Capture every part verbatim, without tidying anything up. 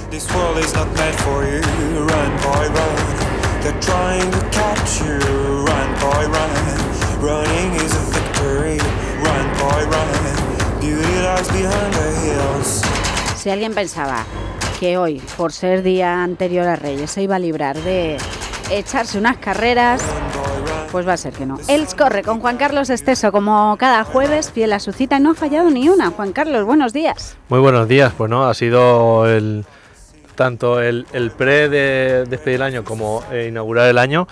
This world is not meant for you. Run, boy, run. They're trying to catch you. Run, boy, run. Running is a victory. Run, boy, run. Beauty lies behind the hills. Si alguien pensaba que hoy, por ser día anterior a Reyes, se iba a librar de echarse unas carreras, pues va a ser que no. Él corre con Juan Carlos Esteso, como cada jueves, fiel a su cita, y no ha fallado ni una. Juan Carlos, buenos días. Muy buenos días, pues no, ha sido el tanto el, el pre de despedir el año como eh, inaugurar el año,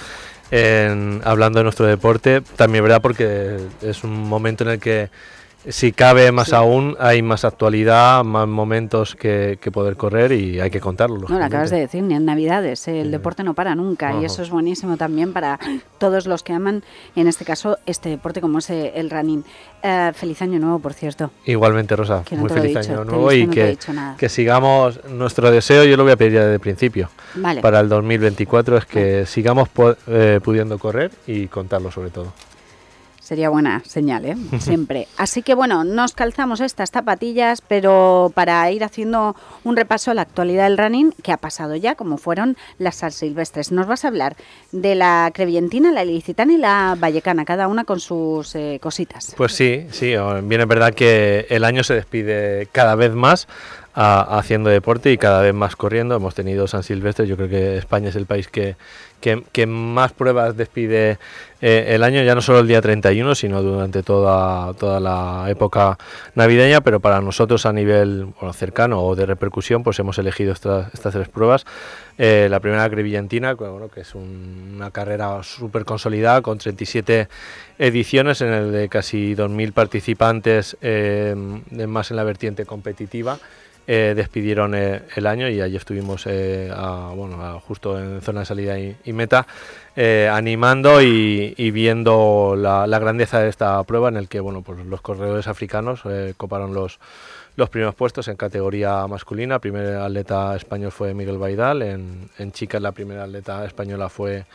en, hablando de nuestro deporte, también verdad porque es un momento en el que, si cabe más sí. aún, hay más actualidad, más momentos que, que poder correr y hay que contarlo. No, lo acabas de decir, ni en Navidades, el sí. deporte no para nunca. Ajá. Y eso es buenísimo también para todos los que aman, en este caso, este deporte como es el running. Uh, feliz año nuevo, por cierto. Igualmente, Rosa, no muy feliz año nuevo y no que, que sigamos nuestro deseo, yo lo voy a pedir ya desde el principio, vale. para el dos mil veinticuatro, es que vale. sigamos po- eh, pudiendo correr y contarlo sobre todo. Sería buena señal, ¿eh? Siempre. Así que bueno, nos calzamos estas zapatillas, pero para ir haciendo un repaso a la actualidad del running, que ha pasado ya, como fueron las San Silvestres. Nos vas a hablar de la crevillentina, la ilicitana y la vallecana, cada una con sus eh, cositas. Pues sí, sí, bien es verdad que el año se despide cada vez más a, haciendo deporte y cada vez más corriendo. Hemos tenido San Silvestre, yo creo que España es el país que, que, que más pruebas despide eh, el año, ya no solo el día treinta y uno, sino durante toda, toda la época navideña, pero para nosotros a nivel bueno, cercano o de repercusión, pues hemos elegido estas, estas tres pruebas. Eh, la primera crevillentina, bueno, que es un, una carrera súper consolidada con treinta y siete ediciones en el de casi dos mil participantes, eh, más en la vertiente competitiva. Eh, despidieron eh, el año y allí estuvimos eh, a, bueno, a, justo en zona de salida y, y meta, eh, animando y, y viendo la, la grandeza de esta prueba, en el que bueno, pues los corredores africanos eh, coparon los, los primeros puestos en categoría masculina. El primer atleta español fue Miguel Baidal, en, en chicas la primera atleta española fue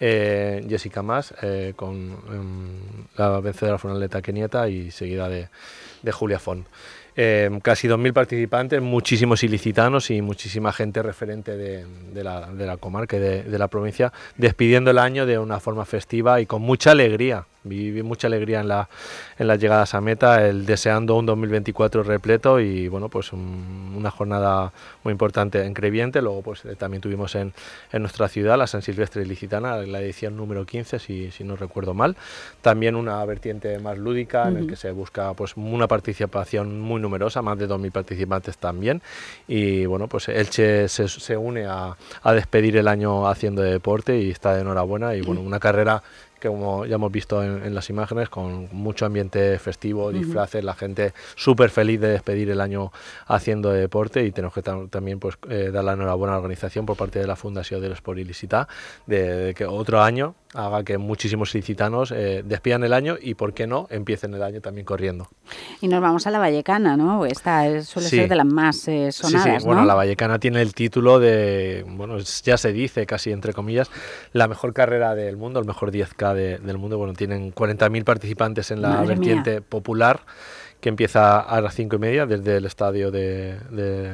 eh, Jessica Mas, eh, con um, la vencedora fue una atleta keniata y seguida de, de Julia Font. Eh, casi dos mil participantes, muchísimos ilicitanos y muchísima gente referente de, de, la, de la comarca y de, de la provincia, despidiendo el año de una forma festiva y con mucha alegría. Viví mucha alegría en, la, en las llegadas a meta, el deseando un dos mil veinticuatro repleto y bueno, pues un, una jornada muy importante en Creviente. Luego pues eh, también tuvimos en, en nuestra ciudad la San Silvestre Ilicitana, la edición número quince, si, si no recuerdo mal. También una vertiente más lúdica, uh-huh. en el que se busca pues una participación muy numerosa, más de dos mil participantes también. Y bueno, pues Elche se, se une a, a despedir el año haciendo deporte y está de enhorabuena. Y bueno, una carrera que como ya hemos visto en, en las imágenes, con mucho ambiente festivo, disfraces, uh-huh. la gente súper feliz de despedir el año haciendo deporte, y tenemos que tam- también pues eh, dar la enhorabuena a la organización por parte de la Fundación del Esport Ilicità, de, de que otro año haga que muchísimos ilicitanos eh, despidan el año y, por qué no, empiecen el año también corriendo. Y nos vamos a la vallecana, ¿no? Esta es, suele sí. ser de las más eh, sonadas, sí, sí. ¿no? Bueno, la vallecana tiene el título de, bueno, ya se dice casi entre comillas, la mejor carrera del mundo, el mejor diez K de, del mundo. Bueno, tienen cuarenta mil participantes en la Madre vertiente mía. popular, que empieza a las cinco y media desde el estadio de, de,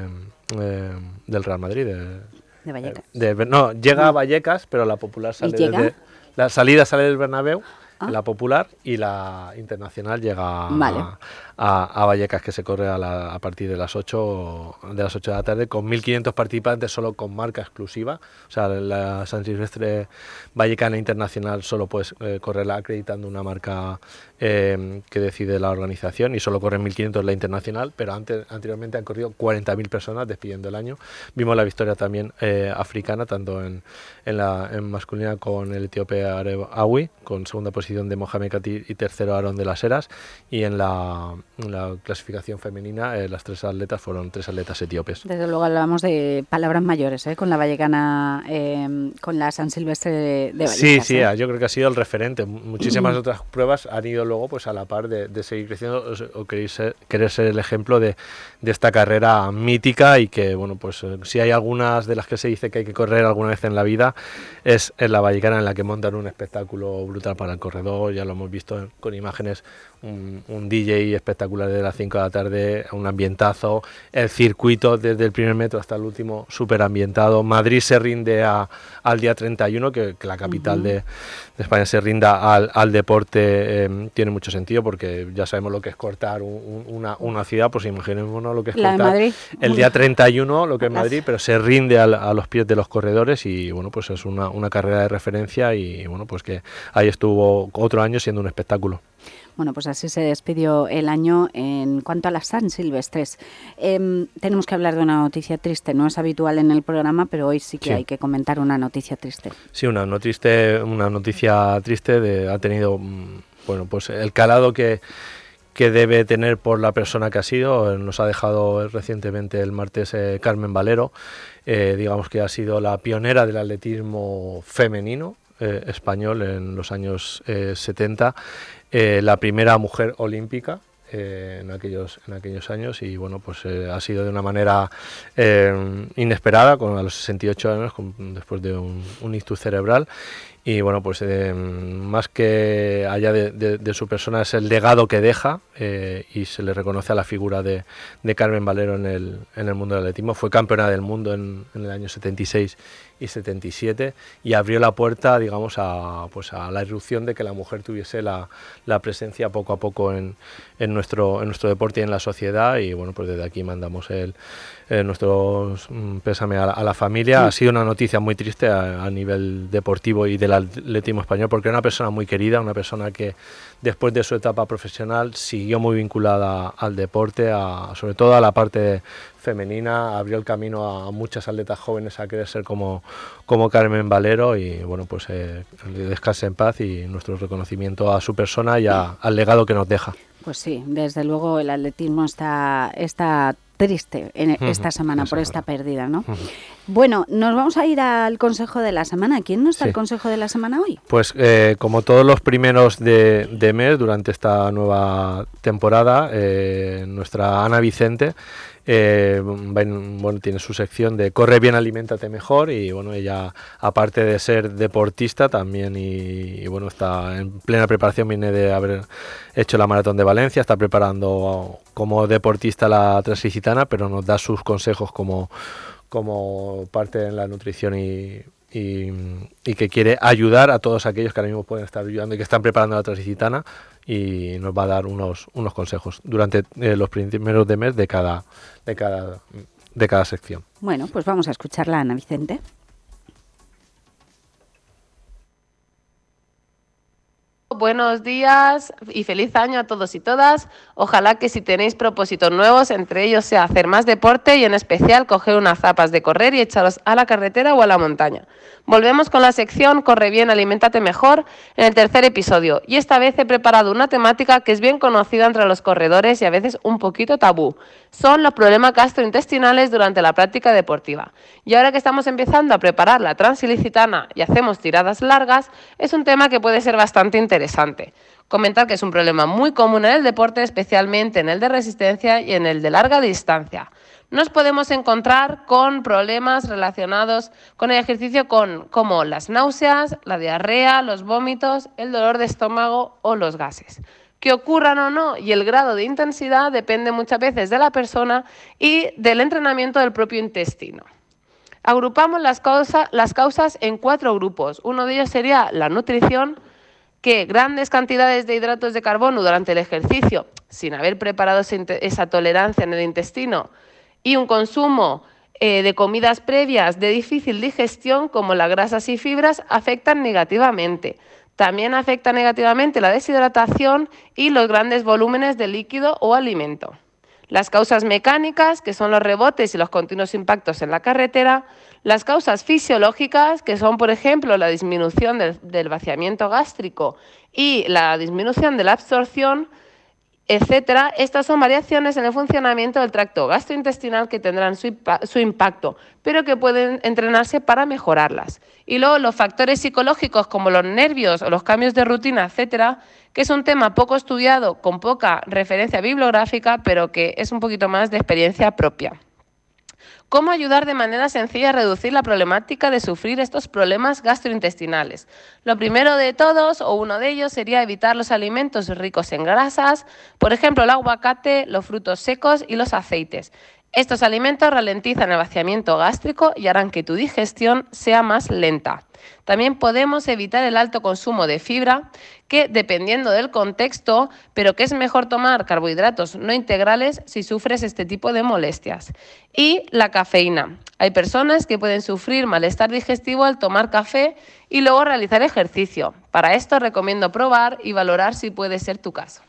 de del Real Madrid. De, de Vallecas. De, de, no, llega no. a Vallecas, pero la popular sale desde... La salida sale del Bernabéu, ah. la popular, y la internacional llega vale. a, a, a Vallecas, que se corre a, la, a partir de las ocho de las ocho de la tarde, con mil quinientos participantes solo con marca exclusiva. O sea, la San Silvestre Vallecana Internacional solo puedes eh, correrla acreditando una marca eh, que decide la organización, y solo corren mil quinientos la internacional, pero antes, anteriormente han corrido cuarenta mil personas despidiendo el año. Vimos la victoria también eh, africana, tanto en, en, la, en masculina con el etíope Areb Awi, con segunda posición de Mohamed Kati y tercero Aaron de las Heras, y en la, en la clasificación femenina eh, las tres atletas fueron tres atletas etíopes. Desde luego hablamos de palabras mayores, ¿eh? Con la vallecana, eh, con la San Silvestre de, de Vallecas. Sí, sí, ¿eh? yo creo que ha sido el referente. Muchísimas mm. otras pruebas han ido luego pues a la par de, de seguir creciendo o, o querer, ser, querer ser el ejemplo de, de esta carrera mítica, y que bueno, pues eh, si hay algunas de las que se dice que hay que correr alguna vez en la vida, es en la vallecana, en la que montan un espectáculo brutal para el corredor. Ya lo hemos visto con imágenes un, un D J espectacular de las cinco de la tarde, un ambientazo, el circuito desde el primer metro hasta el último súper ambientado. Madrid se rinde a, al día treinta y uno, que, que la capital uh-huh. de, de España se rinda al, al deporte, eh, tiene mucho sentido, porque ya sabemos lo que es cortar un, un, una, una ciudad, pues imaginémonos lo que es la cortar de Madrid. El día treinta y uno, lo que es Madrid, pero se rinde al, a los pies de los corredores y bueno, pues es una, una carrera de referencia y bueno, pues que ahí estuvo otro año siendo un espectáculo. Bueno, pues así se despidió el año. En cuanto a las San Silvestres, eh, tenemos que hablar de una noticia triste. No es habitual en el programa, pero hoy sí que sí. hay que comentar una noticia triste. Sí, una, no triste, una noticia triste de, ha tenido bueno, pues el calado que, que debe tener por la persona que ha sido. Nos ha dejado recientemente el martes eh, Carmen Valero, eh, digamos que ha sido la pionera del atletismo femenino eh, español en los años eh, setenta. Eh, la primera mujer olímpica eh, en aquellos en aquellos años y bueno, pues eh, ha sido de una manera eh, inesperada, con a los sesenta y ocho años, con, después de un, un ictus cerebral. Y bueno, pues eh, más que allá de, de, de su persona es el legado que deja eh, y se le reconoce a la figura de, de Carmen Valero en el, en el mundo del atletismo. Fue campeona del mundo en, en el año setenta y seis y setenta y siete y abrió la puerta, digamos, a, pues a la irrupción de que la mujer tuviese la, la presencia poco a poco en, en, nuestro, en nuestro deporte y en la sociedad. Y bueno, pues desde aquí mandamos el, eh, nuestro pésame a la, a la familia. Sí. Ha sido una noticia muy triste a, a nivel deportivo y del atletismo español, porque era una persona muy querida, una persona que después de su etapa profesional siguió muy vinculada al deporte, a, sobre todo a la parte femenina, abrió el camino a muchas atletas jóvenes a querer ser como, como Carmen Valero y bueno, pues eh, descanse en paz y nuestro reconocimiento a su persona y a, al legado que nos deja. Pues sí, desde luego el atletismo está, está triste en esta semana por esta pérdida, ¿no? Bueno, nos vamos a ir al consejo de la semana. ¿Quién nos da sí. el consejo de la semana hoy? Pues eh, como todos los primeros de, de mes durante esta nueva temporada, eh, nuestra Ana Vicente eh, bueno, tiene su sección de Corre bien, aliméntate mejor y bueno, ella aparte de ser deportista también y, y bueno, está en plena preparación, viene de haber hecho la Maratón de Valencia, está preparando como deportista la Translicitana, pero nos da sus consejos como como parte en la nutrición y, y, y que quiere ayudar a todos aquellos que ahora mismo pueden estar ayudando y que están preparando la Translicitana y nos va a dar unos unos consejos durante eh, los primeros de mes de cada de cada de cada sección. Bueno, pues vamos a escucharla, Ana Vicente. Buenos días y feliz año a todos y todas. Ojalá que si tenéis propósitos nuevos, entre ellos sea hacer más deporte y en especial coger unas zapas de correr y echaros a la carretera o a la montaña. Volvemos con la sección Corre bien, aliméntate mejor en el tercer episodio y esta vez he preparado una temática que es bien conocida entre los corredores y a veces un poquito tabú. Son los problemas gastrointestinales durante la práctica deportiva. Y ahora que estamos empezando a preparar la Transilicitana y hacemos tiradas largas, es un tema que puede ser bastante interesante. Comentar que es un problema muy común en el deporte, especialmente en el de resistencia y en el de larga distancia. Nos podemos encontrar con problemas relacionados con el ejercicio con, como las náuseas, la diarrea, los vómitos, el dolor de estómago o los gases. Que ocurran o no y el grado de intensidad depende muchas veces de la persona y del entrenamiento del propio intestino. Agrupamos las, causa, las causas en cuatro grupos. Uno de ellos sería la nutrición, que grandes cantidades de hidratos de carbono durante el ejercicio, sin haber preparado esa tolerancia en el intestino, y un consumo eh, de comidas previas de difícil digestión, como las grasas y fibras, afectan negativamente. También afecta negativamente la deshidratación y los grandes volúmenes de líquido o alimento. Las causas mecánicas, que son los rebotes y los continuos impactos en la carretera. Las causas fisiológicas, que son, por ejemplo, la disminución del, del vaciamiento gástrico y la disminución de la absorción, etcétera. Estas son variaciones en el funcionamiento del tracto gastrointestinal que tendrán su, su impacto, pero que pueden entrenarse para mejorarlas. Y luego los factores psicológicos como los nervios o los cambios de rutina, etcétera, que es un tema poco estudiado, con poca referencia bibliográfica, pero que es un poquito más de experiencia propia. ¿Cómo ayudar de manera sencilla a reducir la problemática de sufrir estos problemas gastrointestinales? Lo primero de todos, o uno de ellos, sería evitar los alimentos ricos en grasas, por ejemplo, el aguacate, los frutos secos y los aceites. Estos alimentos ralentizan el vaciamiento gástrico y harán que tu digestión sea más lenta. También podemos evitar el alto consumo de fibra, que dependiendo del contexto, pero que es mejor tomar carbohidratos no integrales si sufres este tipo de molestias. Y la cafeína. Hay personas que pueden sufrir malestar digestivo al tomar café y luego realizar ejercicio. Para esto recomiendo probar y valorar si puede ser tu caso.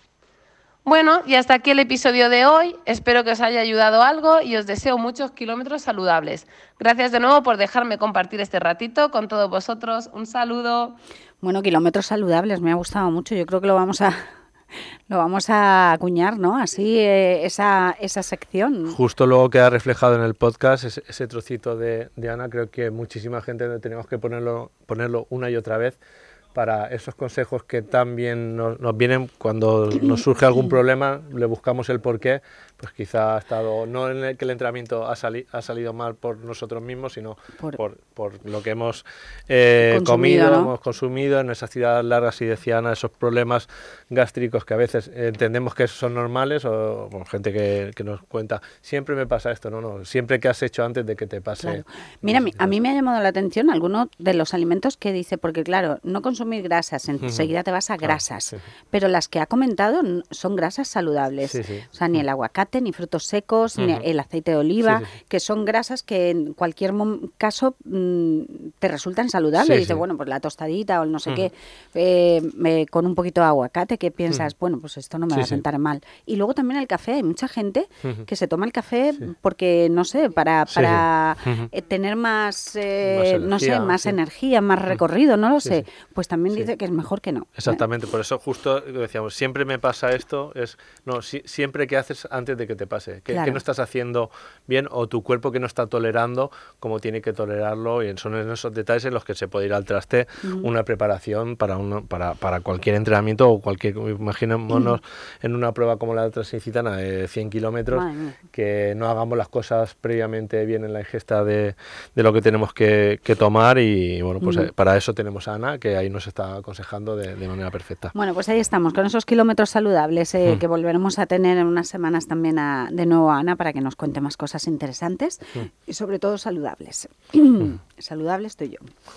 Bueno, y hasta aquí el episodio de hoy. Espero que os haya ayudado algo y os deseo muchos kilómetros saludables. Gracias de nuevo por dejarme compartir este ratito con todos vosotros. Un saludo. Bueno, kilómetros saludables, me ha gustado mucho. Yo creo que lo vamos a lo vamos a acuñar, ¿no? Así eh, esa, esa sección. Justo luego queda reflejado en el podcast ese, ese trocito de, de Ana. Creo que muchísima gente tenemos que ponerlo, ponerlo una y otra vez, para esos consejos que tan bien nos, nos vienen cuando nos surge algún problema, le buscamos el porqué, pues quizá ha estado, no en el que el entrenamiento ha, sali, ha salido mal por nosotros mismos, sino por, por, por lo que hemos eh, consumido, comido, ¿no? hemos consumido en esas ciudades largas, y decía Ana, esos problemas gástricos que a veces entendemos que son normales, o bueno, gente que, que nos cuenta, siempre me pasa esto, no, no, siempre que has hecho antes de que te pase. Claro. Mira, a mí me ha llamado la atención algunos de los alimentos que dice, porque claro, no consumir grasas, enseguida te vas a grasas, Claro, sí. pero las que ha comentado son grasas saludables, Sí, sí. o sea, ni el aguacate, ni frutos secos, Uh-huh. ni el aceite de oliva, Sí, sí, sí. que son grasas que en cualquier mom- caso mmm, te resultan saludables. Sí, Dice, sí. bueno, pues la tostadita o el no sé Uh-huh. qué, eh, eh, con un poquito de aguacate, que piensas, Uh-huh. bueno, pues esto no me Sí, va a sí. sentar mal. Y luego también el café, hay mucha gente Uh-huh. que se toma el café Sí. porque, no sé, para, Sí, para sí. Uh-huh. eh, tener más, eh, Más no sé, energía, más sí. energía, más recorrido, no lo Sí, sé. sí. Pues también Sí. dice que es mejor que no. ¿eh? Exactamente, por eso justo decíamos, siempre me pasa esto, es no si, siempre que haces antes de que te pase, que, Claro. que no estás haciendo bien, o tu cuerpo que no está tolerando como tiene que tolerarlo, y son en esos detalles en los que se puede ir al traste Ujú. una preparación para, uno, para, para cualquier entrenamiento o cualquier, imaginémonos en una prueba como la de Transicitana de cien kilómetros, Madre mía. que no hagamos las cosas previamente bien en la ingesta de, de lo que tenemos que, que tomar, y bueno, pues Ujú. eh, para eso tenemos a Ana, que ahí nos está aconsejando de, de manera perfecta. Bueno, pues ahí estamos, con esos kilómetros saludables eh, Mm. que volveremos a tener en unas semanas también a, de nuevo a Ana para que nos cuente más cosas interesantes Mm. y sobre todo saludables. Saludable estoy yo.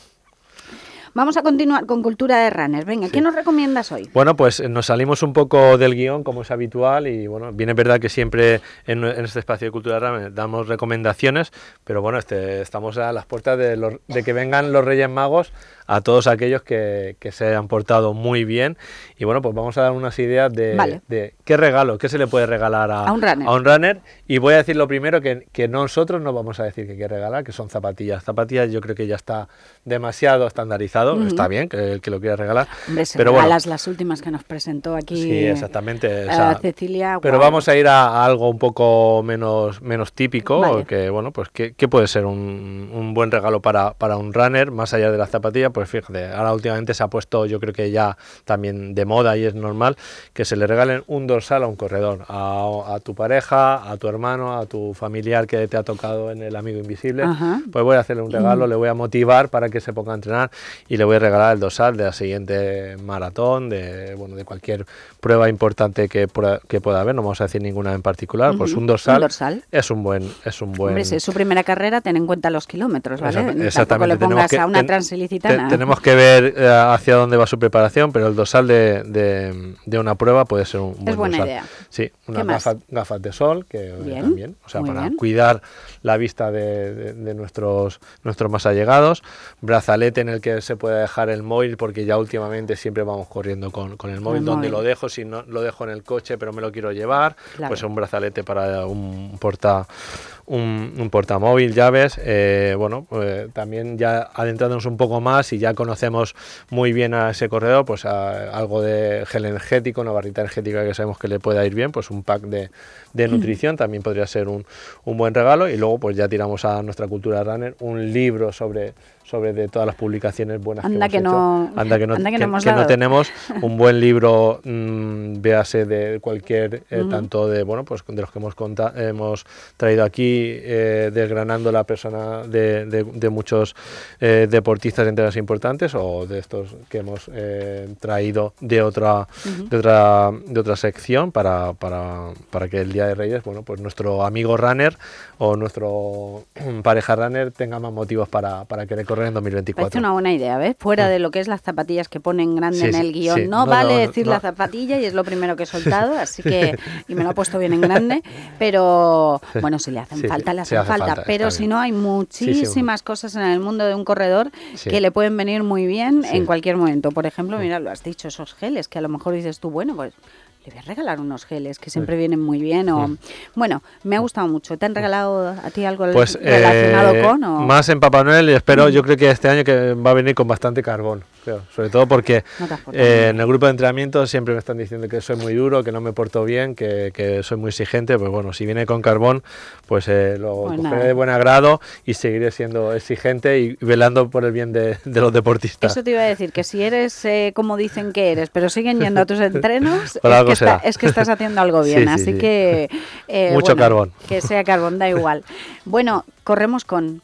Vamos a continuar con Cultura de Runner. Venga, Sí. ¿qué nos recomiendas hoy? Bueno, pues eh, nos salimos un poco del guión, como es habitual, y bueno, bien es verdad que siempre en, en este espacio de Cultura Runner damos recomendaciones, pero bueno, este, estamos a las puertas de, los, de que vengan los Reyes Magos a todos aquellos que, que se han portado muy bien, y bueno, pues vamos a dar unas ideas de, Vale. de qué regalo, qué se le puede regalar a, A un runner. a un runner, y voy a decir lo primero, que, que nosotros no vamos a decir que hay que regalar, que son zapatillas. Zapatillas yo creo que ya está demasiado estandarizado, Ujú. está bien que el que lo quiera regalar, Hombre, se pero bueno, regalas las últimas que nos presentó aquí sí, exactamente. eh, o sea, a Cecilia. pero guau. vamos a ir a, a algo un poco menos, menos típico, Vale. que bueno, pues que, que puede ser un, un buen regalo para, para un runner, más allá de la zapatilla. Pues fíjate, ahora últimamente se ha puesto, yo creo que ya también de moda, y es normal que se le regalen un dorsal a un corredor, a, a tu pareja, a tu hermano, a tu familiar que te ha tocado en el Amigo Invisible. Ajá. Pues voy a hacerle un regalo, le voy a motivar para que se ponga a entrenar, y le voy a regalar el dorsal de la siguiente maratón, de bueno, de cualquier prueba importante que, pueda- que pueda haber. No vamos a decir ninguna en particular. Ujú. Pues un dorsal, Un dorsal. es un buen es un buen Hombre, si es su primera carrera, ten en cuenta los kilómetros, ¿vale? Exacta- Tampoco exactamente, le tenemos pongas que- a una ten- transilicitana. te- tenemos que ver eh, hacia dónde va su preparación, pero el dorsal de, de, de una prueba puede ser un buen buena dorsal. idea. Sí, ¿Qué unas más? gafas, gafas de sol, que eh, Bien, también, o sea, muy para bien. cuidar la vista de, de- de nuestros nuestros más allegados, brazalete en el que se puede dejar el móvil, porque ya últimamente siempre vamos corriendo con, con el móvil, el donde móvil. lo dejo, si no lo dejo en el coche, pero me lo quiero llevar, Claro. pues un brazalete para un porta un, un portamóvil, llaves, eh, bueno, pues también ya adentrándonos un poco más y ya conocemos muy bien a ese corredor, pues a, algo de gel energético, una barrita energética que sabemos que le pueda ir bien, pues un pack de, de nutrición también podría ser un, un buen regalo, y luego pues ya tiramos a nuestra cultura runner un libro sobre, sobre de todas las publicaciones buenas buenas anda que hemos que no, hecho. Anda que no, anda que que, no hemos que no dado. tenemos un buen libro, mmm, véase de cualquier, eh, Ujú. tanto de, bueno, pues de los que hemos, conta, hemos traído aquí, eh, desgranando la persona de, de, de muchos eh, deportistas en temas importantes, o de estos que hemos eh, traído de otra, Ujú. de otra, de otra sección para, para, para que el Día de Reyes, bueno, pues nuestro amigo runner o nuestro pareja runner tenga más motivos para, para querer correr en dos mil veinticuatro. Parece una buena idea, ¿ves? Fuera de lo que es las zapatillas que ponen grande Sí, en sí, el guión. sí. No, No, vale no, decir no. la zapatilla y es lo primero que he soltado, así que, y me lo ha puesto bien en grande, pero bueno, si le hacen Sí, falta, le sí, hacen hace falta, falta, pero está si bien. no, hay muchísimas cosas en el mundo de un corredor Sí. que le pueden venir muy bien Sí. en cualquier momento. Por ejemplo, mira, lo has dicho, esos geles, que a lo mejor dices tú, bueno, pues le voy a regalar unos geles que siempre vienen muy bien. O Mm. bueno, me ha gustado mucho. ¿Te han regalado a ti algo Pues relacionado eh, con? O... más en Papá Noel, y espero, yo creo que este año que va a venir con bastante carbón, creo, sobre todo porque No te has portado eh, bien. en el grupo de entrenamiento siempre me están diciendo que soy muy duro, que no me porto bien, que, que soy muy exigente. Pues bueno, si viene con carbón, pues eh, lo Pues cogeré nada. de buen agrado y seguiré siendo exigente y velando por el bien de, de los deportistas. Eso te iba a decir, que si eres eh, como dicen que eres, pero siguen yendo a tus entrenos, Por es algo que, está- será. es que estás haciendo algo Sí, bien. sí, Así sí. que... eh, Mucho bueno, carbón. Que sea carbón, da igual. Bueno, corremos con...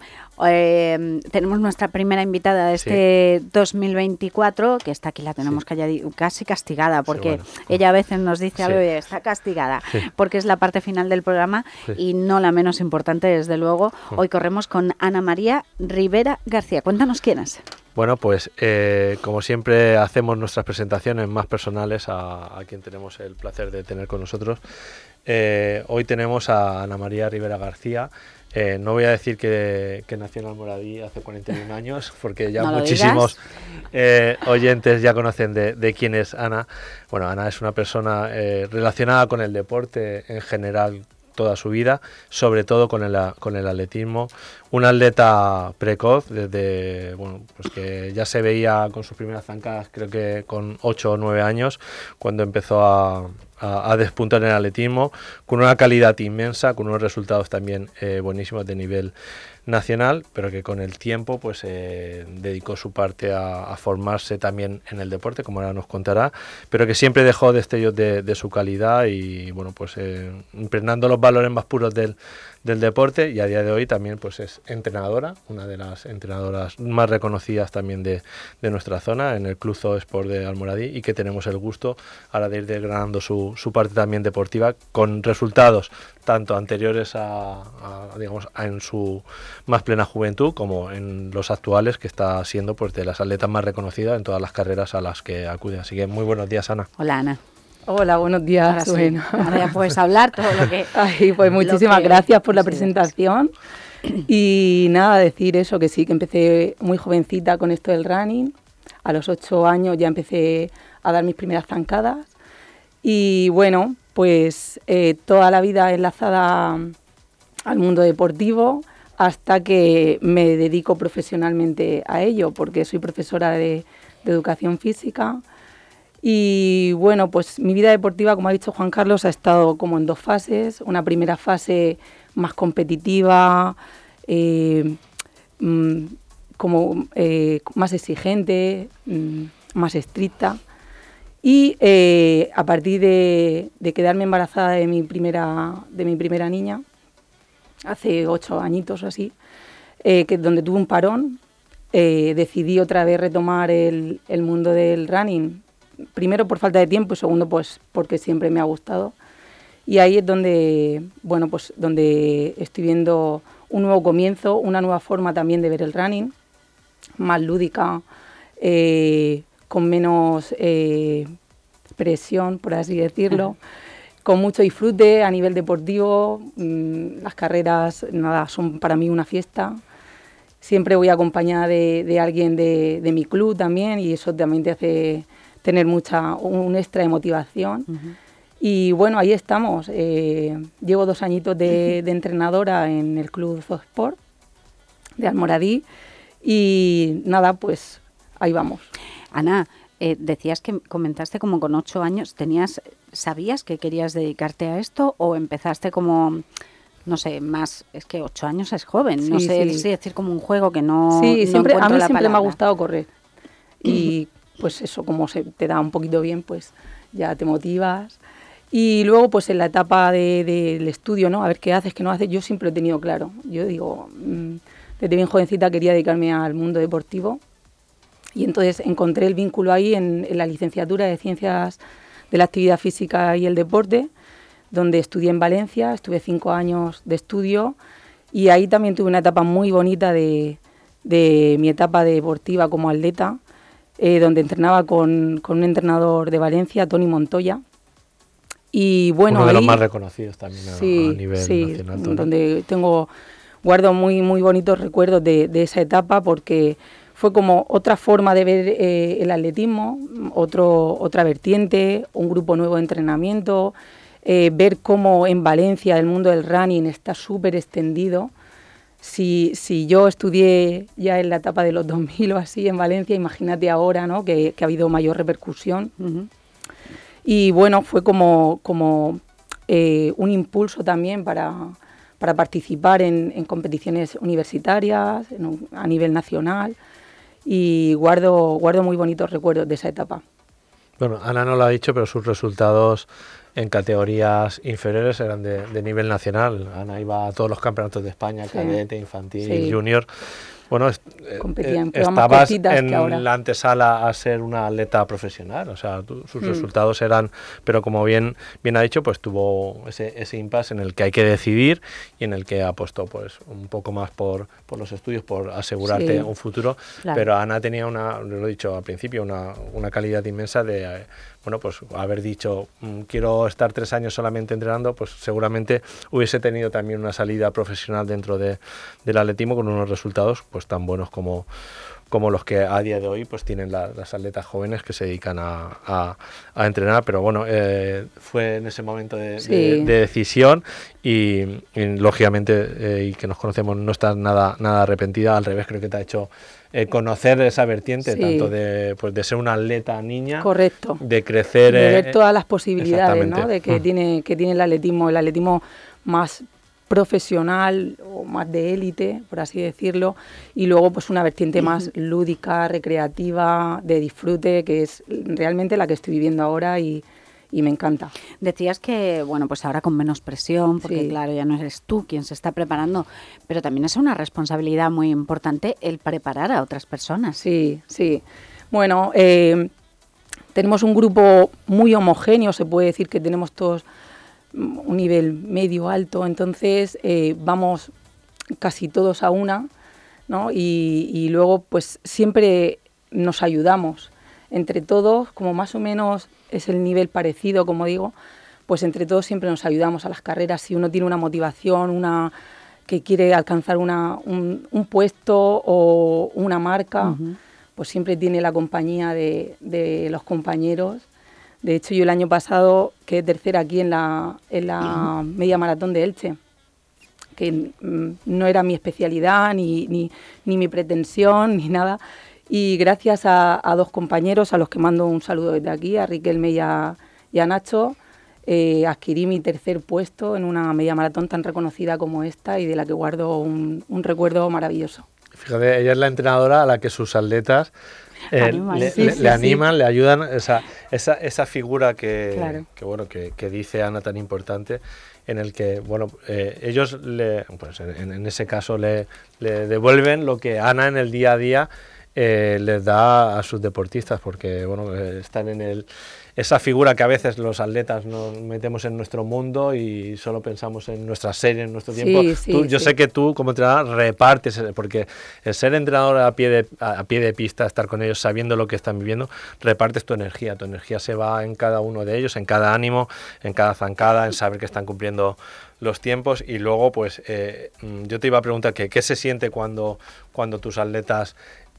eh, tenemos nuestra primera invitada de Sí. este dos mil veinticuatro, que está aquí, la tenemos Sí. calladi- casi castigada, porque bueno. ella a veces nos dice Sí. algo y está castigada, Sí. porque es la parte final del programa Sí. y no la menos importante, desde luego. Hoy corremos con Ana María Rivera García. Cuéntanos quién es. Bueno, pues eh, como siempre hacemos nuestras presentaciones más personales a, a quien tenemos el placer de tener con nosotros. Eh, hoy tenemos a Ana María Rivera García. Eh, no voy a decir que, que nació en Almoradí hace cuarenta y un años, porque ya No lo muchísimos eh, oyentes ya conocen de, de quién es Ana. Bueno, Ana es una persona eh, relacionada con el deporte en general toda su vida, sobre todo con el, con el atletismo. Un atleta precoz, desde, bueno, pues que ya se veía con sus primeras zancadas, creo que con ocho o nueve años, cuando empezó a, a, a despuntar en el atletismo, con una calidad inmensa, con unos resultados también eh, buenísimos de nivel nacional, pero que con el tiempo pues eh, dedicó su parte a, a formarse también en el deporte, como ahora nos contará, pero que siempre dejó destellos de, de su calidad y bueno, pues eh, impregnando los valores más puros del, del deporte, y a día de hoy también pues es entrenadora, una de las entrenadoras más reconocidas también de, de nuestra zona, en el Club Zoo Sport de Almoradí, y que tenemos el gusto ahora de ir desgranando su, su parte también deportiva con resultados tanto anteriores a, a digamos a en su más plena juventud como en los actuales, que está siendo pues de las atletas más reconocidas en todas las carreras a las que acude. Así que muy buenos días, Ana. Hola, Ana. Hola, buenos días. Ahora sí, Bueno. ahora ya puedes hablar todo lo que... Ay, pues lo muchísimas que gracias por la consideres. presentación. Y nada, decir eso, que sí, que empecé muy jovencita con esto del running. A los ocho años ya empecé a dar mis primeras zancadas. Y bueno, pues eh, toda la vida enlazada al mundo deportivo hasta que me dedico profesionalmente a ello, porque soy profesora de, de educación física. Y bueno, pues mi vida deportiva, como ha dicho Juan Carlos, ha estado como en dos fases. Una primera fase más competitiva, eh, mm, como eh, más exigente, mm, más estricta. Y eh, a partir de, de quedarme embarazada de mi primera, de mi primera niña, hace ocho añitos o así, eh, que donde tuve un parón, eh, decidí otra vez retomar el, el mundo del running. Primero por falta de tiempo y segundo pues porque siempre me ha gustado. Y ahí es donde, bueno, pues donde estoy viendo un nuevo comienzo, una nueva forma también de ver el running, más lúdica, eh, con menos eh, presión, por así decirlo, con mucho disfrute a nivel deportivo. Mmm, las carreras, nada, son para mí una fiesta. Siempre voy acompañada de, de alguien de, de mi club también, y eso también te hace tener mucha, un extra de motivación. Uh-huh. Y bueno, ahí estamos. Eh, llevo dos añitos de, de entrenadora en el Club Zoo Sport de Almoradí y nada, pues ahí vamos. Ana, eh, decías que comentaste como con ocho años, tenías, ¿sabías que querías dedicarte a esto o empezaste como, no sé, más, es que ocho años es joven, Sí, no sé sí. si decir como un juego que no, Sí, no siempre, a mí la siempre palabra. me ha gustado correr. y pues eso, como se te da un poquito bien, pues ya te motivas. Y luego pues en la etapa de, de, del estudio, ¿no? A ver qué haces, qué no haces, yo siempre lo he tenido claro. Yo digo, mmm, desde bien jovencita quería dedicarme al mundo deportivo y entonces encontré el vínculo ahí en, en la licenciatura de Ciencias de la Actividad Física y el Deporte, donde estudié en Valencia, estuve cinco años de estudio y ahí también tuve una etapa muy bonita de, de mi etapa deportiva como atleta, eh, donde entrenaba con, con un entrenador de Valencia, Toni Montoya. Y bueno, uno de ahí, los más reconocidos también a, sí, a nivel sí, nacional. Toni. Donde tengo, guardo muy, muy bonitos recuerdos de, de esa etapa porque fue como otra forma de ver eh, el atletismo, otro, otra vertiente, un grupo nuevo de entrenamiento, eh, ver cómo en Valencia el mundo del running está súper extendido. Si, si yo estudié ya en la etapa de los dos mil o así en Valencia, imagínate ahora, ¿no? que, que ha habido mayor repercusión. Uh-huh. Y bueno, fue como, como eh, un impulso también para, para participar en, en competiciones universitarias, en un, a nivel nacional, y guardo, guardo muy bonitos recuerdos de esa etapa. Bueno, Ana no lo ha dicho, pero sus resultados en categorías inferiores eran de, de nivel nacional. Ana iba a todos los campeonatos de España, sí. cadete, infantil, sí. junior. Bueno, est eh, estabas en la antesala a ser una atleta profesional, o sea, tu, sus mm. resultados eran, pero como bien bien ha dicho, pues tuvo ese, ese impasse en el que hay que decidir y en el que apostó pues un poco más por, por los estudios, por asegurarte sí. un futuro, claro. Pero Ana tenía una, lo he dicho al principio, una, una calidad inmensa de, eh, bueno, pues haber dicho, mmm, quiero estar tres años solamente entrenando, pues seguramente hubiese tenido también una salida profesional dentro de, del atletismo con unos resultados pues tan buenos como, como los que a día de hoy pues tienen la, las atletas jóvenes que se dedican a, a, a entrenar, pero bueno, eh, fue en ese momento de, sí. de, de decisión y, y lógicamente, eh, y que nos conocemos, no estás nada, nada arrepentida, al revés, creo que te ha hecho eh, conocer esa vertiente, sí. tanto de, pues, de ser una atleta niña, correcto, de crecer, de ver eh, todas las posibilidades, ¿no? de que, mm. tiene, que tiene el atletismo, el atletismo más profesional o más de élite, por así decirlo, y luego pues una vertiente más lúdica, recreativa, de disfrute, que es realmente la que estoy viviendo ahora y, y me encanta. Decías que, bueno, pues ahora con menos presión, porque sí. claro, ya no eres tú quien se está preparando, pero también es una responsabilidad muy importante el preparar a otras personas. Sí, sí. Bueno, eh, tenemos un grupo muy homogéneo, se puede decir que tenemos todos un nivel medio alto, entonces eh, vamos casi todos a una, ¿no? Y, y luego pues siempre nos ayudamos entre todos, como más o menos es el nivel parecido, como digo, pues entre todos siempre nos ayudamos a las carreras. Si uno tiene una motivación, una que quiere alcanzar una, un, un puesto o una marca, uh-huh. pues siempre tiene la compañía de, de los compañeros. De hecho, yo el año pasado quedé tercera aquí en la, en la media maratón de Elche, que mm, no era mi especialidad, ni, ni, ni mi pretensión, ni nada. Y gracias a, a dos compañeros, a los que mando un saludo desde aquí, a Riquelme y a, y a Nacho, eh, adquirí mi tercer puesto en una media maratón tan reconocida como esta y de la que guardo un, un recuerdo maravilloso. Fíjate, ella es la entrenadora a la que sus atletas Eh, animan, le, sí, le, sí, le animan, sí. le ayudan, esa, esa, esa figura que, claro. que, bueno, que, que dice Ana tan importante, en el que bueno, eh, ellos le, pues en, en ese caso le, le devuelven lo que Ana en el día a día eh, les da a sus deportistas, porque bueno, eh, están en el, esa figura que a veces los atletas nos metemos en nuestro mundo y solo pensamos en nuestras series, en nuestro tiempo. Sí, sí, tú, yo sí. sé que tú como entrenador repartes, porque el ser entrenador a pie, de, a pie de pista, estar con ellos sabiendo lo que están viviendo, repartes tu energía. Tu energía se va en cada uno de ellos, en cada ánimo, en cada zancada, en saber que están cumpliendo los tiempos. Y luego pues eh, yo te iba a preguntar que qué se siente cuando, cuando tus atletas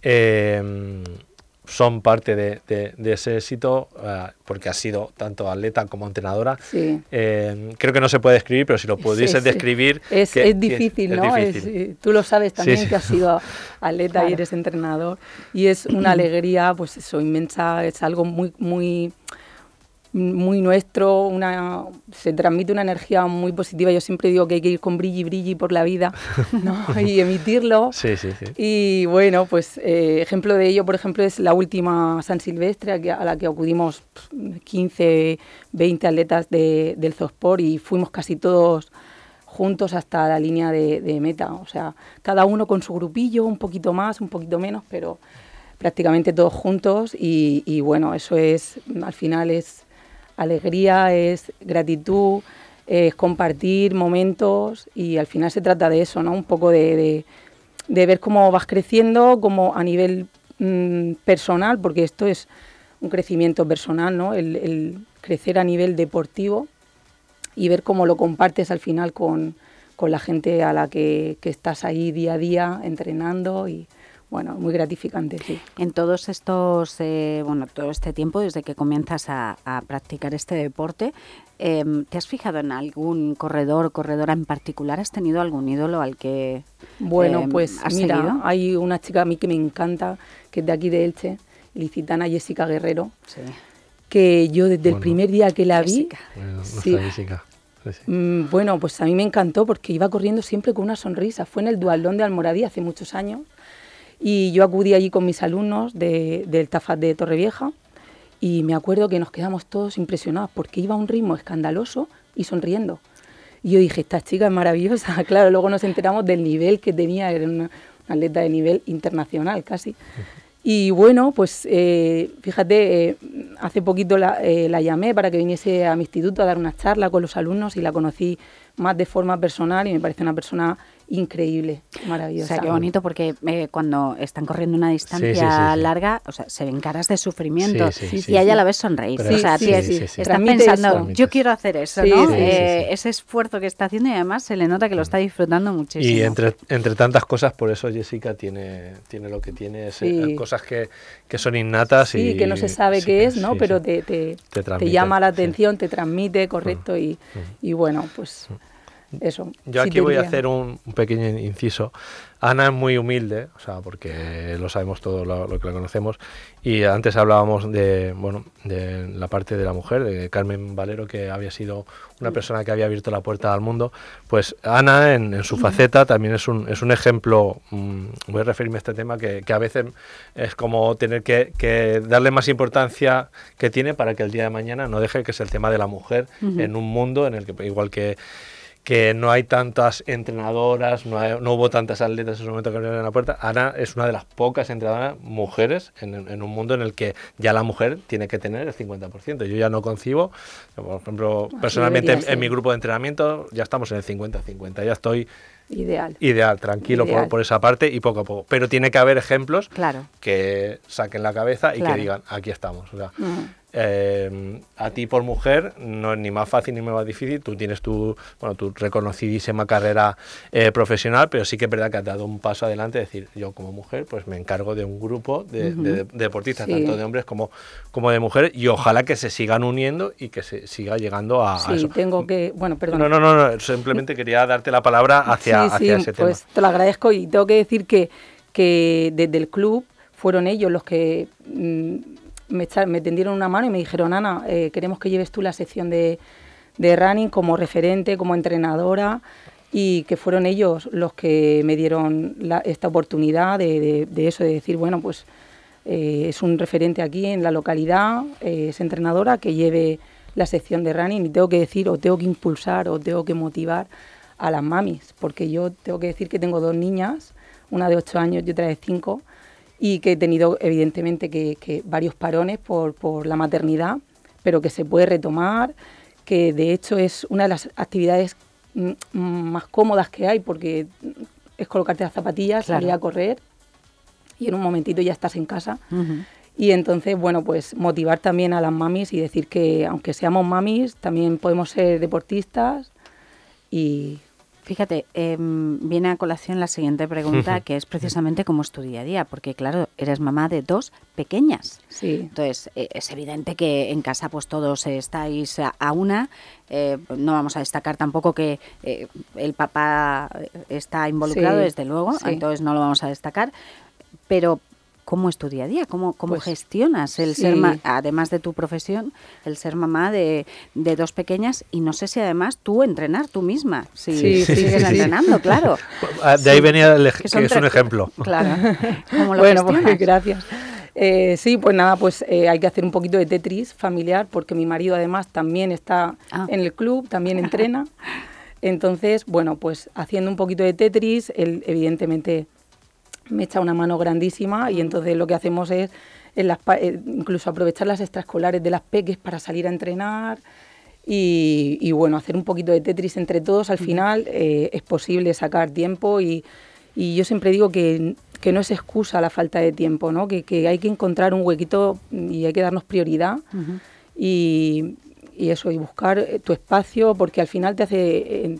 eh, son parte de, de, de ese éxito, uh, porque has sido tanto atleta como entrenadora. Sí. Eh, creo que no se puede describir, pero si lo pudieses sí, sí. describir... Es, que, es difícil, ¿no? Es difícil. Es, tú lo sabes también, sí, sí. que has sido atleta claro. y eres entrenador. Y es una alegría, pues eso, inmensa, es algo muy, muy, muy nuestro, una, se transmite una energía muy positiva. Yo siempre digo que hay que ir con brilli brilli por la vida, ¿no? Y emitirlo. Sí, sí, sí. Y bueno, pues eh, ejemplo de ello, por ejemplo, es la última San Silvestre a, que, a la que acudimos quince, veinte atletas de, del Zoosport y fuimos casi todos juntos hasta la línea de, de meta. O sea, cada uno con su grupillo, un poquito más, un poquito menos, pero prácticamente todos juntos y, y bueno, eso es, al final es alegría, es gratitud, es compartir momentos y al final se trata de eso, ¿no? Un poco de, de, de ver cómo vas creciendo, como a nivel mmm, personal, porque esto es un crecimiento personal, ¿no? El, el crecer a nivel deportivo y ver cómo lo compartes al final con, con la gente a la que, que estás ahí día a día entrenando y bueno, muy gratificante, sí. En todos estos, eh, bueno, todo este tiempo, desde que comienzas a, a practicar este deporte, eh, ¿te has fijado en algún corredor o corredora en particular? ¿Has tenido algún ídolo al que Bueno, eh, pues has mira, seguido? hay una chica a mí que me encanta, que es de aquí de Elche, ilicitana Jessica Guerrero, Sí. que yo desde Bueno, el primer día que la vi, Jessica. Bueno, nuestra sí, Jessica. Sí, sí. mm, bueno, pues a mí me encantó porque iba corriendo siempre con una sonrisa. Fue en el Dualdón de Almoradí hace muchos años. Y yo acudí allí con mis alumnos de, del Tafat de Torrevieja y me acuerdo que nos quedamos todos impresionados porque iba a un ritmo escandaloso y sonriendo. Y yo dije, esta chica es maravillosa. Claro, luego nos enteramos del nivel que tenía, era una, una atleta de nivel internacional casi. Y bueno, pues eh, fíjate, eh, hace poquito la, eh, la llamé para que viniese a mi instituto a dar una charla con los alumnos y la conocí más de forma personal y me parece una persona increíble, maravillosa. O sea, qué bonito porque eh, cuando están corriendo una distancia Sí, sí, sí, sí. larga, o sea, se ven caras de sufrimiento Sí, sí, y sí, a ella sí. la ves sonreír. Pero o sea, sí, tienes- sí, sí, sí. estás Transmite pensando, eso. yo quiero hacer eso, Sí, ¿no? sí, sí, Eh, sí. Ese esfuerzo que está haciendo y además se le nota que lo está disfrutando muchísimo. Y entre, entre tantas cosas, por eso Jessica tiene, tiene lo que tiene, es, Sí. eh, cosas que, que son innatas Sí, y que no se sabe sí, qué es, ¿no? sí, Pero sí. te, te, Te te transmite, llama la sí. atención, te transmite, correcto, y, y bueno, pues eso. Yo sí aquí voy a tendría. hacer un, un pequeño inciso. Ana es muy humilde, o sea, porque lo sabemos todo lo, lo que la conocemos. Y antes hablábamos de, bueno, de la parte de la mujer, de Carmen Valero, que había sido una persona que había abierto la puerta al mundo. Pues Ana, en, en su faceta, también es un, es un ejemplo. Mmm, voy a referirme a este tema que, que a veces es como tener que, que darle más importancia que tiene para que el día de mañana no deje que es el tema de la mujer Ujú. en un mundo en el que, igual que que no hay tantas entrenadoras, no, hay- no hubo tantas atletas en su momento que abrieron la puerta. Ana es una de las pocas entrenadoras mujeres en, en un mundo en el que ya la mujer tiene que tener el cincuenta por ciento. Yo ya no concibo, por ejemplo, Así personalmente en, debería en mi ser. grupo de entrenamiento ya estamos en el cincuenta cincuenta, ya estoy Ideal. ideal, tranquilo Ideal. por, por esa parte y poco a poco. Pero tiene que haber ejemplos Claro. que saquen la cabeza y Claro. que digan, aquí estamos. O sea, Ujú. eh, a ti por mujer no es ni más fácil ni más difícil, tú tienes tu, bueno, tu reconocidísima carrera eh, profesional, pero sí que es verdad que has dado un paso adelante, es decir, yo como mujer pues me encargo de un grupo de, Ujú. de- de deportistas, Sí. tanto de hombres como, como de mujeres, y ojalá que se sigan uniendo y que se siga llegando a, a Sí, eso. tengo que, bueno, perdón. No, no, no, no, simplemente quería darte la palabra hacia, sí, hacia sí, ese pues tema. te lo agradezco y tengo que decir que, que desde el club fueron ellos los que mm, me, echa- me tendieron una mano y me dijeron, Ana, eh, queremos que lleves tú la sección de, de running como referente, como entrenadora, y que fueron ellos los que me dieron la- esta oportunidad de, de- de eso, de decir, bueno, pues eh, es un referente aquí en la localidad, eh, es entrenadora, que lleve la sección de running, y tengo que decir, o tengo que impulsar, o tengo que motivar a las mamis, porque yo tengo que decir que tengo dos niñas, una de ocho años y otra de cinco, y que he tenido evidentemente que, que varios parones por, por la maternidad, pero que se puede retomar, que de hecho es una de las actividades mm, más cómodas que hay, porque es colocarte las zapatillas, Claro. salir a correr, y en un momentito ya estás en casa. Ujú. Y entonces, bueno, pues motivar también a las mamis y decir que aunque seamos mamis, también podemos ser deportistas y... Fíjate, eh, viene a colación la siguiente pregunta, que es precisamente cómo es tu día a día, porque claro, eres mamá de dos pequeñas. Sí, Entonces, eh, es evidente que en casa pues todos estáis a, a una. Eh, no vamos a destacar tampoco que eh, el papá está involucrado, Sí, desde luego, sí. entonces no lo vamos a destacar. Pero, ¿cómo es tu día a día? ¿Cómo, cómo Pues, gestionas el sí. ser, ma- además de tu profesión, el ser mamá de, de dos pequeñas? Y no sé si además tú entrenar tú misma, si Sí, sí, sigues sí, sí. entrenando, claro. Ah, De ahí venía el ej- Que son que es un tres- ejemplo. Claro. ¿Cómo lo Bueno, pues gestionas? gracias. Eh, sí, pues nada, pues eh, hay que hacer un poquito de Tetris familiar porque mi marido además también está Ah. en el club, también entrena. Entonces, bueno, pues haciendo un poquito de Tetris, él evidentemente me echa una mano grandísima y entonces lo que hacemos es en las pa- eh, incluso aprovechar las extraescolares de las peques para salir a entrenar y, y, bueno, hacer un poquito de Tetris entre todos. Al final eh, es posible sacar tiempo y, y yo siempre digo que, que no es excusa la falta de tiempo, ¿no? Que, que hay que encontrar un huequito y hay que darnos prioridad Ujú. y, y eso, y buscar eh, tu espacio porque al final te hace eh,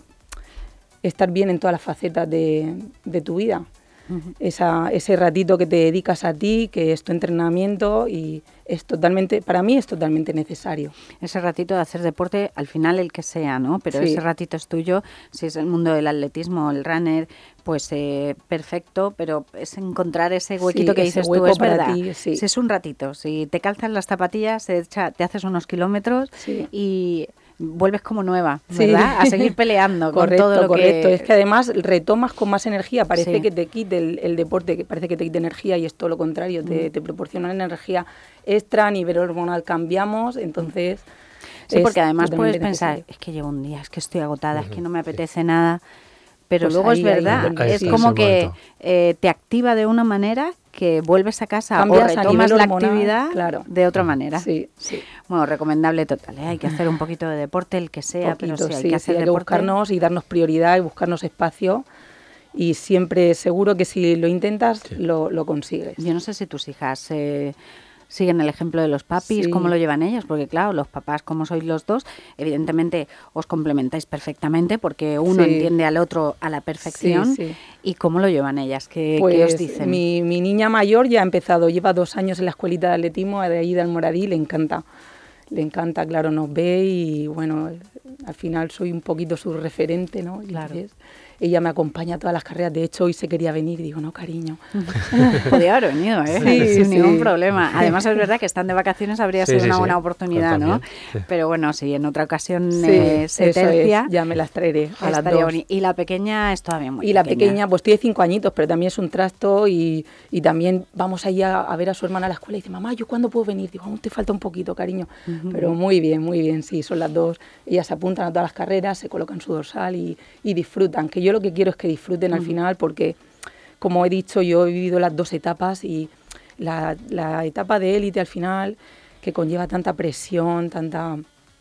estar bien en todas las facetas de, de tu vida. Ujú. Esa, ese ratito que te dedicas a ti, que es tu entrenamiento y es totalmente, para mí es totalmente necesario. Ese ratito de hacer deporte, al final el que sea, ¿no? Pero Sí. ese ratito es tuyo, si es el mundo del atletismo, el runner, pues eh, perfecto, pero es encontrar ese huequito Sí, que ese dices hueco tú, es para verdad. ti, sí. Si es un ratito, si te calzas las zapatillas, te, echa- te haces unos kilómetros Sí. y vuelves como nueva, Sí. ¿verdad? A seguir peleando Correcto, con todo lo correcto. que... Es que además retomas con más energía. Parece Sí. que te quite el, el deporte, que parece que te quite energía y es todo lo contrario. Te, te proporciona una energía extra a nivel hormonal. Cambiamos, entonces... Sí, es porque además puedes totalmente pensar, necesario. es que llevo un día, es que estoy agotada, es que no me apetece nada, pero Pues luego ahí, es ahí, verdad, ahí es está, como ese que momento. eh, te activa de una manera que vuelves a casa Cambias o a retomas nivel la hormonal, actividad claro. de otra manera. Sí, sí. Bueno, recomendable total, ¿eh? Hay que hacer un poquito de deporte, el que sea, Poquito, pero sí, hay sí, que sí, hacer hay que deporte. buscarnos y darnos prioridad y buscarnos espacio y siempre seguro que si lo intentas Sí. lo, lo consigues. Yo no sé si tus hijas eh, siguen el ejemplo de los papis, Sí. cómo lo llevan ellas, porque claro, los papás, como sois los dos, evidentemente os complementáis perfectamente porque uno Sí. entiende al otro a la perfección. Sí, sí. ¿Y cómo lo llevan ellas? ¿Qué, Pues qué os dicen? Mi, mi niña mayor ya ha empezado, lleva dos años en la escuelita de atletismo de ahí de Almoradí, le encanta. Le encanta, claro, nos ve y bueno, al final soy un poquito su referente, ¿no? Y Claro. entonces, ella me acompaña a todas las carreras. De hecho, hoy se quería venir y digo, no, cariño. Podía haber venido, ¿eh? Sí, Sin sí. ningún problema. Además, es verdad que están de vacaciones, habría Sí, sido sí, una sí. buena oportunidad, Pues ¿no? también, sí. Pero bueno, si en otra ocasión Sí, eh, se eso es, tercia, ya me las traeré a las estaría dos. boni- Y la pequeña es todavía muy Y la pequeña. pequeña, pues tiene cinco añitos, pero también es un trasto y, y también vamos allá a, a ver a su hermana a la escuela y dice, mamá, ¿yo cuándo puedo venir? Digo, aún te falta un poquito, cariño. Pero muy bien, muy bien, sí, son las dos. Ellas se apuntan a todas las carreras, se colocan su dorsal y, y disfrutan, que yo lo que quiero es que disfruten al final porque, como he dicho, yo he vivido las dos etapas y la, la etapa de élite al final, que conlleva tanta presión, tanta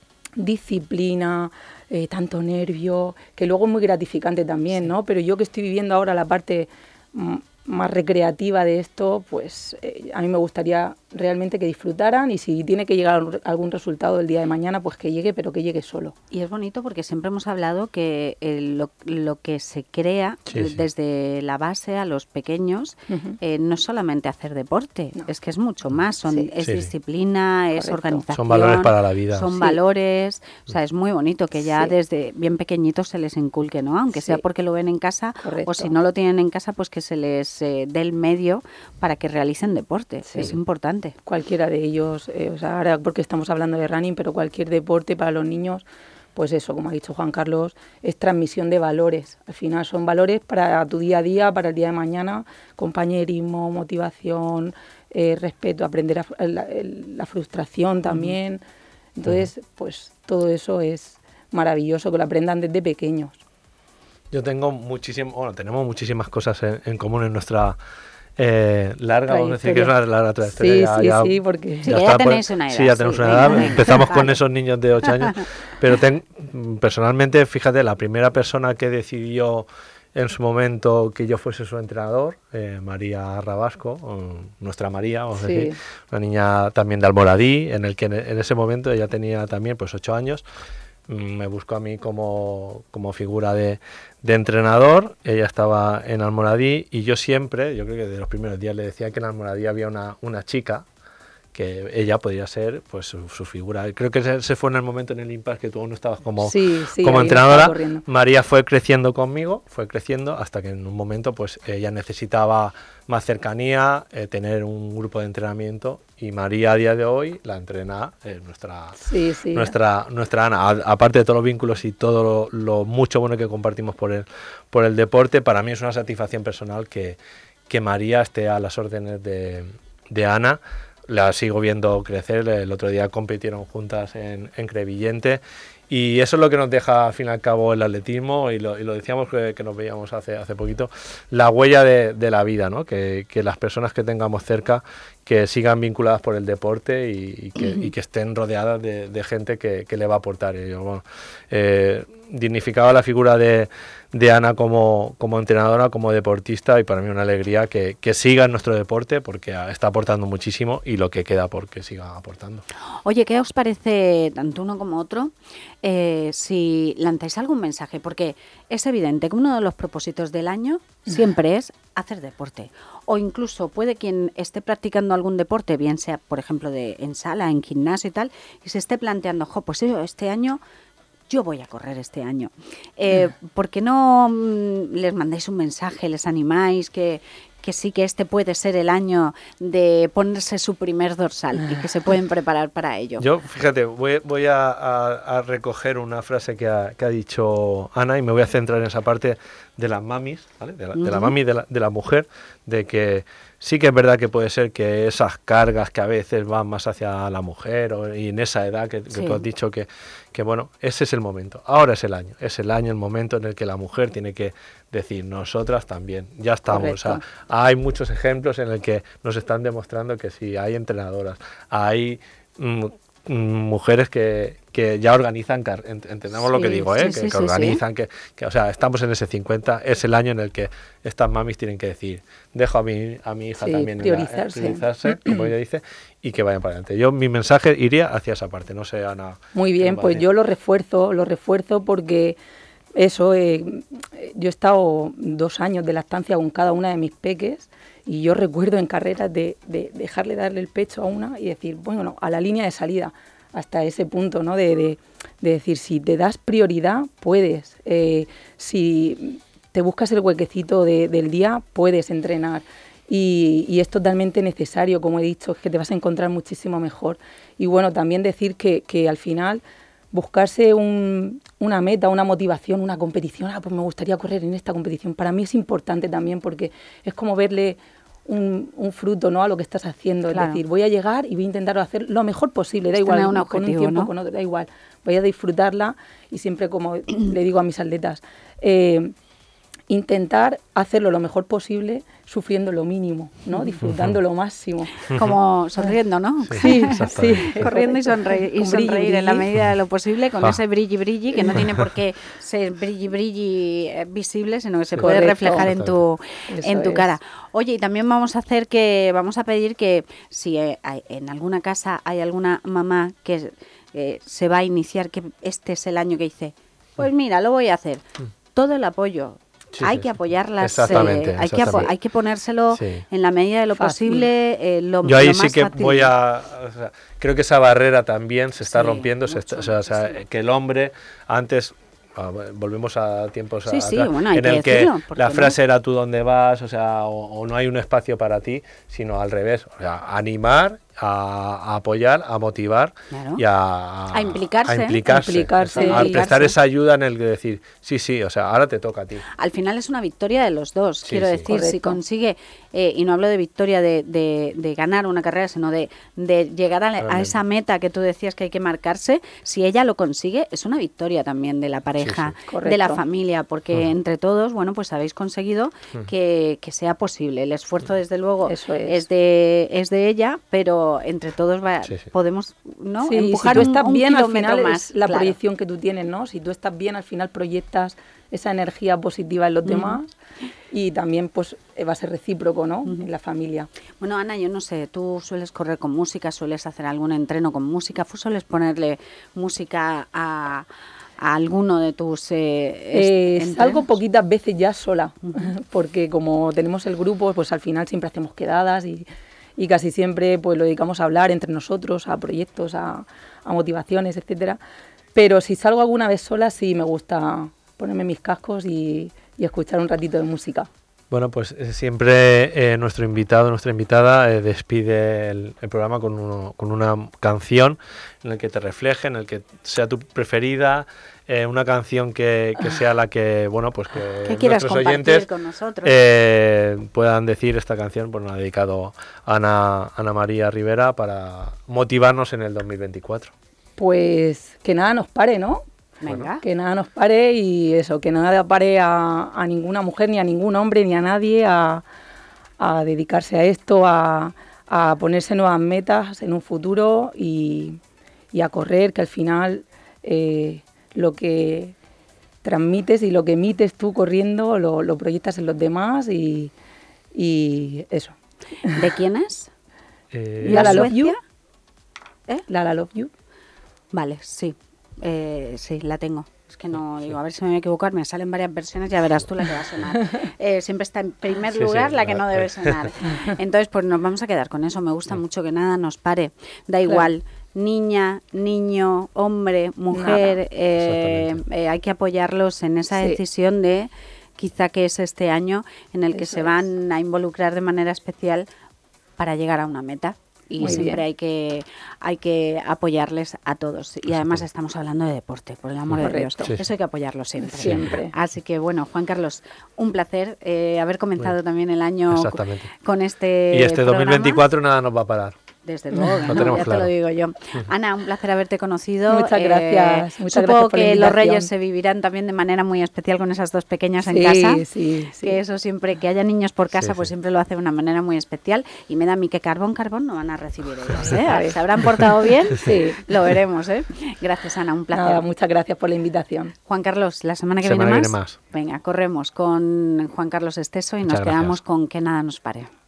disciplina, eh, tanto nervio, que luego es muy gratificante también, ¿no? Pero yo que estoy viviendo ahora la parte mm, más recreativa de esto, pues eh, a mí me gustaría realmente que disfrutaran y si tiene que llegar algún resultado el día de mañana, pues que llegue, pero que llegue solo. Y es bonito porque siempre hemos hablado que eh, lo, lo que se crea Sí, eh, sí. desde la base a los pequeños Ujú. eh, no es solamente hacer deporte, No. es que es mucho más, son, Sí. es Sí. disciplina, es Correcto. organización. Son valores para la vida. Son Sí. valores, o sea, es muy bonito que ya Sí. desde bien pequeñitos se les inculque, ¿no? Aunque sea Sí. porque lo ven en casa Correcto. o si no lo tienen en casa, pues que se les eh, dé el medio para que realicen deporte, Sí. es importante. Cualquiera de ellos, eh, o sea, ahora porque estamos hablando de running, pero cualquier deporte para los niños, pues eso, como ha dicho Juan Carlos, es transmisión de valores. Al final son valores para tu día a día, para el día de mañana, compañerismo, motivación, eh, respeto, aprender a, la, la frustración también. Entonces, pues todo eso es maravilloso, que lo aprendan desde pequeños. Yo tengo muchísimas, bueno, tenemos muchísimas cosas en, en común en nuestra eh, larga, vamos a decir que es una larga trayectoria. Sí, ya- sí, ya- sí, porque... Sí, que ya está por- tenéis una edad, Sí, ya sí, tenemos una venga, edad. venga, Empezamos con vale. esos niños de ocho años. Pero ten- personalmente, fíjate, la primera persona que decidió en su momento que yo fuese su entrenador, eh, María Rabasco, o nuestra María, vamos a Sí. decir, una niña también de Almoradí, en el que en, en ese momento ella tenía también pues ocho años. Me buscó a mí como, como figura de, de entrenador, ella estaba en Almoradí y yo siempre, yo creo que de los primeros días le decía que en Almoradí había una, una chica que ella podría ser pues su, su figura. Creo que se, se fue en el momento en el impasse que tú no estabas como, sí, sí, como entrenadora. María fue creciendo conmigo, fue creciendo hasta que en un momento pues ella necesitaba más cercanía, eh, tener un grupo de entrenamiento, y María a día de hoy la entrena eh, nuestra, sí, sí. nuestra nuestra Ana. A, aparte de todos los vínculos y todo lo, lo mucho bueno que compartimos por el, por el deporte, para mí es una satisfacción personal que, que María esté a las órdenes de, de Ana. La sigo viendo crecer, el otro día compitieron juntas en, en Crevillente, y eso es lo que nos deja al fin y al cabo el atletismo, y lo, y lo decíamos que, que nos veíamos hace, hace poquito, la huella de, de la vida, ¿no? Que, que las personas que tengamos cerca que sigan vinculadas por el deporte y, y, que, y que estén rodeadas de, de gente que, que le va a aportar. Y yo, bueno, eh, dignificaba la figura de, de Ana como, como entrenadora, como deportista, y para mí una alegría que, que siga en nuestro deporte, porque está aportando muchísimo, y lo que queda por que siga aportando. Oye, ¿qué os parece, tanto uno como otro, eh, si lanzáis algún mensaje? Porque es evidente que uno de los propósitos del año siempre es hacer deporte, o incluso puede quien esté practicando algún deporte, bien sea, por ejemplo, de en sala, en gimnasio y tal, y se esté planteando, jo, pues yo este año... yo voy a correr este año. Eh, ¿Por qué no mm, les mandáis un mensaje, les animáis que, que sí que este puede ser el año de ponerse su primer dorsal y que se pueden preparar para ello? Yo, fíjate, voy, voy a, a, a recoger una frase que ha, que ha dicho Ana, y me voy a centrar en esa parte de las mamis, ¿vale? De la, uh-huh. de la mami, de la, de la mujer, de que sí que es verdad que puede ser que esas cargas que a veces van más hacia la mujer, o, y en esa edad que, que sí. tú has dicho que, que, bueno, ese es el momento. Ahora es el año, es el año, el momento en el que la mujer tiene que decir, nosotras también, ya estamos. O sea, hay muchos ejemplos en el que nos están demostrando que sí, hay entrenadoras, hay mm, mujeres que, que ya organizan, entendamos sí, lo que digo, ¿eh? sí, que, sí, que organizan, sí. Que, que, o sea, estamos en ese cincuenta, es el año en el que estas mamis tienen que decir, dejo a mi, a mi hija sí, también priorizarse, la, eh, priorizarse como ella dice, y que vayan para adelante. Yo, mi mensaje iría hacia esa parte, no sé, Ana. Muy bien, pues yo lo refuerzo, lo refuerzo porque eso, eh, yo he estado dos años de lactancia con cada una de mis peques, y yo recuerdo en carreras de, de dejarle darle el pecho a una y decir, bueno, no, a la línea de salida, hasta ese punto, ¿no? De, de, de decir, si te das prioridad, puedes. Eh, si te buscas el huequecito de, del día, puedes entrenar. Y, y es totalmente necesario, como he dicho, es que te vas a encontrar muchísimo mejor. Y bueno, también decir que, que al final buscarse un, una meta, una motivación, una competición, ah, pues me gustaría correr en esta competición, para mí es importante también, porque es como verle un, un fruto, ¿no?, a lo que estás haciendo. Claro. Es decir, voy a llegar y voy a intentar hacer lo mejor posible, da es igual, un objetivo, con un tiempo, ¿no? Con otro, da igual, voy a disfrutarla, y siempre, como le digo a mis atletas, eh, intentar hacerlo lo mejor posible, sufriendo lo mínimo, ¿no? Disfrutando lo máximo. Como sonriendo, ¿no? Sí, sí. Corriendo y sonreír, y sonreír brilli, en la medida de lo posible, con ah. ese brilli brilli, que no tiene por qué ser brilli brilli visible, sino que se puede Correcto. reflejar en tu, en tu cara. Oye, y también vamos a hacer que, vamos a pedir que si hay, en alguna casa hay alguna mamá que eh, se va a iniciar, que este es el año que dice, pues mira, lo voy a hacer. Todo el apoyo. Sí, hay sí, que apoyarlas, exactamente, eh, hay, exactamente. Que hay que ponérselo sí. en la medida de lo fácil. posible. Eh, lo, Yo ahí lo sí más que fácil. voy a... O sea, creo que esa barrera también se está sí, rompiendo, mucho, se está, o sea, o sea, que el hombre antes... Volvemos a tiempos sí, atrás, sí, bueno, hay en que el que decirlo, la frase no? era tú dónde vas, o sea, o, o no hay un espacio para ti, sino al revés, o sea, animar, a, a apoyar, a motivar claro. y a, a implicarse, a, implicarse, a, implicarse, a implicarse. prestar esa ayuda en el que decir, sí, sí, o sea, ahora te toca a ti. Al final es una victoria de los dos, sí, quiero sí, decir, correcto. si consigue, eh, y no hablo de victoria de, de, de ganar una carrera, sino de, de llegar a, a esa meta que tú decías que hay que marcarse, si ella lo consigue, es una victoria también de la pareja, sí, sí. de la familia, porque uh-huh. entre todos, bueno, pues habéis conseguido uh-huh. que, que sea posible. El esfuerzo, desde luego, Eso es. es de es de ella, pero entre todos va, sí, sí. podemos ¿no? sí, empujar si tú estás un, un bien, al kilómetro final más. Es la claro. proyección que tú tienes, ¿no? Si tú estás bien, al final proyectas esa energía positiva en los uh-huh. demás, y también pues va a ser recíproco, ¿no? Uh-huh. En la familia. Bueno, Ana, yo no sé, tú sueles correr con música, sueles hacer algún entreno con música, sueles ponerle música a, a alguno de tus eh, eh, salgo poquitas veces ya sola, uh-huh. porque como tenemos el grupo, pues al final siempre hacemos quedadas y y casi siempre pues lo dedicamos a hablar entre nosotros, a proyectos, a, a motivaciones, etcétera. Pero si salgo alguna vez sola, sí me gusta ponerme mis cascos y, y escuchar un ratito de música. Bueno, pues eh, siempre eh, nuestro invitado, nuestra invitada eh, despide el, el programa con, uno, con una canción en la que te refleje, en el que sea tu preferida, eh, una canción que, que sea la que, bueno, pues que nuestros oyentes con nosotros? Eh, puedan decir esta canción, pues nos ha dedicado Ana, Ana María Rivera para motivarnos en el dos mil veinticuatro. Pues que nada nos pare, ¿no? Venga. Que nada nos pare y eso, que nada pare a, a ninguna mujer, ni a ningún hombre, ni a nadie a, a dedicarse a esto, a, a ponerse nuevas metas en un futuro y, y a correr, que al final eh, lo que transmites y lo que emites tú corriendo lo, lo proyectas en los demás y, y eso. ¿De quién es? Eh, Lala Love You. ¿Eh? Lala Love You. Vale, sí. Eh, sí, la tengo. Es que no, digo, a ver si me voy a equivocar, me salen varias versiones, ya verás tú la que va a sonar. Eh, siempre está en primer Sí, lugar sí, la que la- no debe sonar. Entonces, pues nos vamos a quedar con eso. Me gusta mucho que nada nos pare. Da igual, niña, niño, hombre, mujer, eh, Exactamente. eh, hay que apoyarlos en esa Sí. decisión de quizá que es este año en el que Eso se es. van a involucrar de manera especial para llegar a una meta. Y Muy siempre bien. hay que hay que apoyarles a todos. Y además estamos hablando de deporte, por el amor de Dios. Correcto. Sí, sí. Eso hay que apoyarlo siempre. Siempre. Así que bueno, Juan Carlos, un placer eh, haber comenzado también el año Exactamente. con este Y este dos mil programa. veinticuatro nada nos va a parar. Desde luego, que Lo no, tenemos ya claro. te lo digo yo. Ana, un placer haberte conocido. Muchas Eh, gracias, muchas supongo gracias por la que los invitación. Reyes se vivirán también de manera muy especial con esas dos pequeñas en Sí, casa. sí, sí. Que eso siempre, que haya niños por casa, Sí, pues sí. siempre lo hace de una manera muy especial. Y me da a mí que carbón, carbón no van a recibir ellas, ¿eh? A ver. ¿Se habrán portado bien? Sí. Lo veremos, ¿eh? Gracias, Ana, un placer. Nada, muchas gracias por la invitación. Juan Carlos, la semana que Semana viene, que más. viene más. Venga, corremos con Juan Carlos Esteso y Muchas nos quedamos gracias. con que nada nos pare.